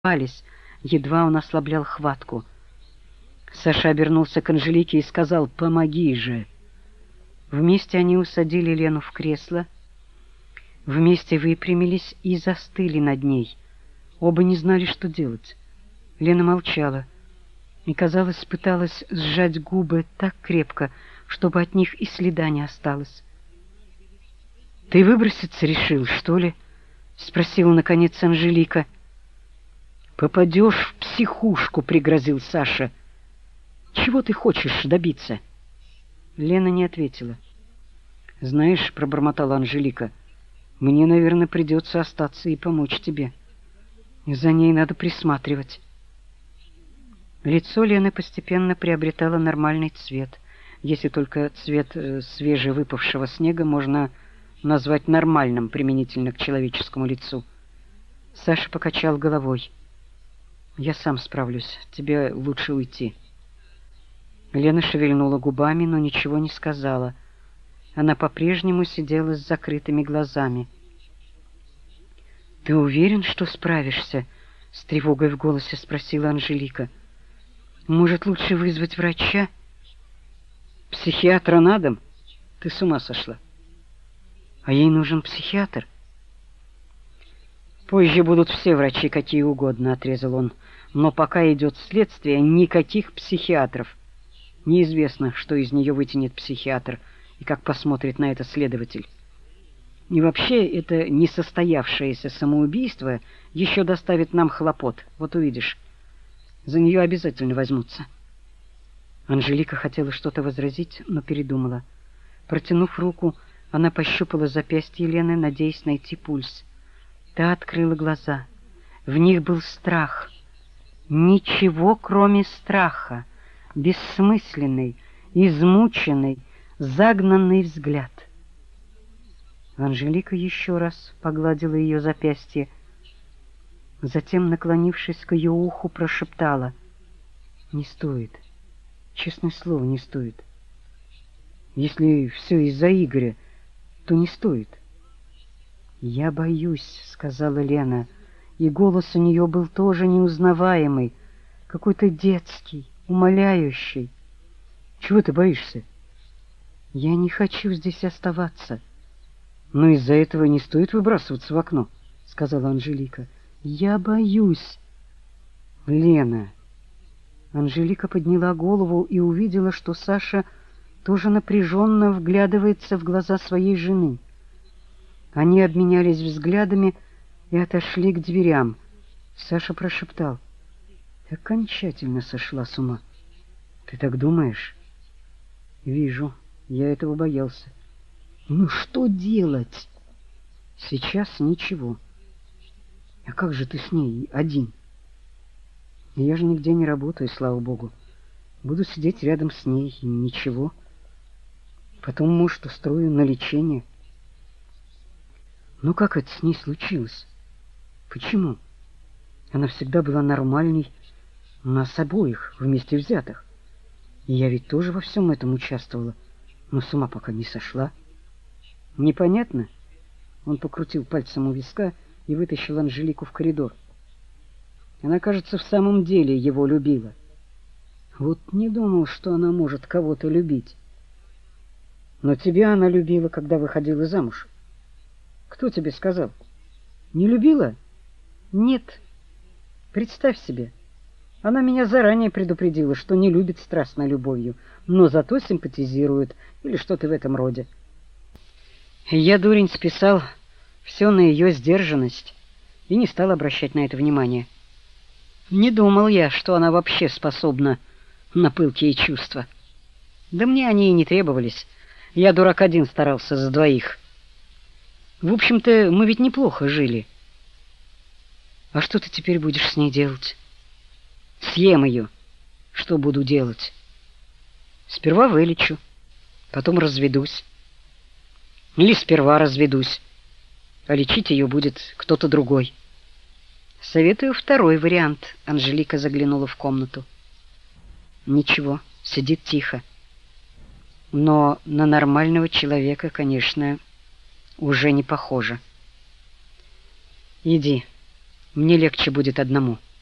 Пались, едва он ослаблял хватку. Саша обернулся к Анжелике и сказал: «Помоги же!» Вместе они усадили Лену в кресло, вместе выпрямились и застыли над ней. Оба не знали, что делать. Лена молчала и, казалось, пыталась сжать губы так крепко, чтобы от них и следа не осталось. «Ты выброситься решил, что ли?» — спросила, наконец, Анжелика. «Попадешь в психушку», — пригрозил Саша. «Чего ты хочешь добиться?» Лена не ответила. «Знаешь», — пробормотала Анжелика, — «мне, наверное, придется остаться и помочь тебе. За ней надо присматривать». Лицо Лены постепенно приобретало нормальный цвет, если только цвет свежевыпавшего снега можно назвать нормальным применительно к человеческому лицу. Саша покачал головой. «Я сам справлюсь. Тебе лучше уйти». Лена шевельнула губами, но ничего не сказала. Она по-прежнему сидела с закрытыми глазами. «Ты уверен, что справишься?» — с тревогой в голосе спросила Анжелика. «Может, лучше вызвать врача?» «Психиатра на дом? Ты с ума сошла?» «А ей нужен психиатр?» «Позже будут все врачи какие угодно», — отрезал он. «Но пока идет следствие, никаких психиатров. Неизвестно, что из нее вытянет психиатр и как посмотрит на это следователь. И вообще, это несостоявшееся самоубийство еще доставит нам хлопот. Вот увидишь. За нее обязательно возьмутся». Анжелика хотела что-то возразить, но передумала. Протянув руку, она пощупала запястье Елены, надеясь найти пульс. Та открыла глаза. В них был страх. Ничего, кроме страха. Бессмысленный, измученный, загнанный взгляд. Анжелика еще раз погладила ее запястье, затем, наклонившись к ее уху, прошептала: «Не стоит. Честное слово, не стоит. Если все из-за Игоря, то не стоит». «Я боюсь», — сказала Лена, и голос у нее был тоже неузнаваемый, какой-то детский, умоляющий. «Чего ты боишься?» «Я не хочу здесь оставаться». «Но из-за этого не стоит выбрасываться в окно», — сказала Анжелика. «Я боюсь». «Лена». Анжелика подняла голову и увидела, что Саша тоже напряженно вглядывается в глаза своей жены. Они обменялись взглядами и отошли к дверям. Саша прошептал: «Ты окончательно сошла с ума». «Ты так думаешь?» «Вижу, я этого боялся». «Ну что делать?» «Сейчас ничего». «А как же ты с ней один?» «Я же нигде не работаю, слава богу. Буду сидеть рядом с ней, и ничего. Потом, может, устрою на лечение». «Ну как это с ней случилось? Почему? Она всегда была нормальной, нас обоих вместе взятых. И я ведь тоже во всем этом участвовала, но с ума пока не сошла». «Непонятно?» Он покрутил пальцем у виска и вытащил Анжелику в коридор. «Она, кажется, в самом деле его любила. Вот не думал, что она может кого-то любить. Но тебя она любила, когда выходила замуж. Кто тебе сказал? Не любила? Нет. Представь себе, она меня заранее предупредила, что не любит страстной любовью, но зато симпатизирует, или что-то в этом роде. Я, дурень, списал все на ее сдержанность и не стал обращать на это внимания. Не думал я, что она вообще способна на пылкие чувства. Да мне они и не требовались. Я, дурак, один старался за двоих. В общем-то, мы ведь неплохо жили. А что ты теперь будешь с ней делать? Съем ее. Что буду делать? Сперва вылечу, потом разведусь. Или сперва разведусь, а лечить ее будет кто-то другой. Советую второй вариант. Анжелика заглянула в комнату. Ничего, сидит тихо. Но на нормального человека, конечно, уже не похоже. Иди, Мне легче будет одному.